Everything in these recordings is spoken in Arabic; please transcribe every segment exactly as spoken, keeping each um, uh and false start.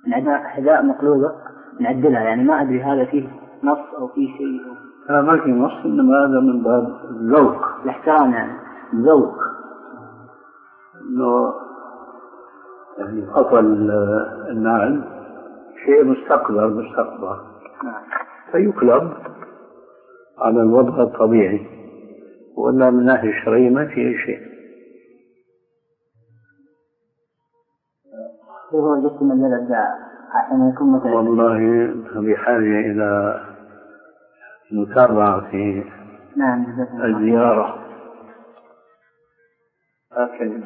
عندنا حذاء مقلوبة نعدلها، يعني ما أدري هذا فيه نص أو فيه شيء. لا ما في نص، إنما هذا من باب الذوق، الاحترام يعني ذوق، إنه يعني خطأ النعل شيء مستقبل مستقبل فيقلب على الوضع الطبيعي، ولا من ناحية الشرعية ما في شيء. كيف وجدت مجال الدعاء عشان يكون مثلا؟ والله بحاجة إلى متابعة في نعم الزيارة، لكن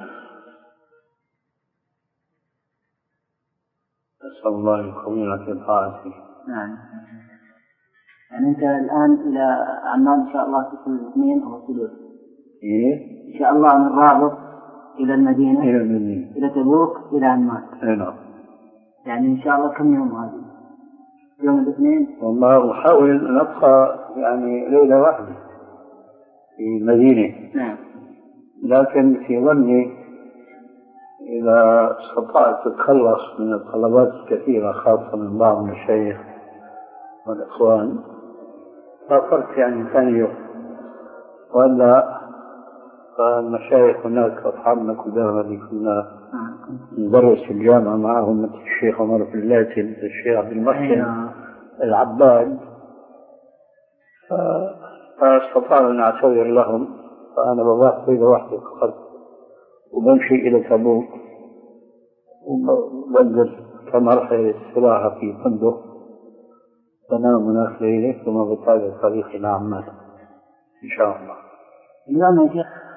أسأل الله يقوينا في طاعته. نعم. يعني أنت الآن إلى عمان إن شاء الله تصل الاثنين أو الثلاث؟ إيه؟ إن شاء الله من الرابط إلى المدينة إلى المدينة إلى تبوك إلى عمان. نعم. يعني إن شاء الله كم يوم هذه؟ يوم الاثنين؟ والله أحاول أن أبقى يعني ليلة واحدة في المدينة. نعم. لكن في ظني إذا استطعت أتخلص من الطلبات الكثيرة خاصة من بعض المشايخ والإخوان فكرت يعني ثاني يوم، ولا فالمشايخ هناك أصحابنا كلها اللي كنا ندرس في الجامعة معهم مثل الشيخ عمر فلاتي، الشيخ عبد المحسن العباد، فاستطعنا أن نعتذر لهم، فأنا بضاف ليلة واحدة فقط وبمشي إلى تبوك وبنزل كمرحلة استراحة في فندق بنام هناك ليلة ثم بتابع الطريق إلى عمان إن شاء الله. اليوم يا شيخ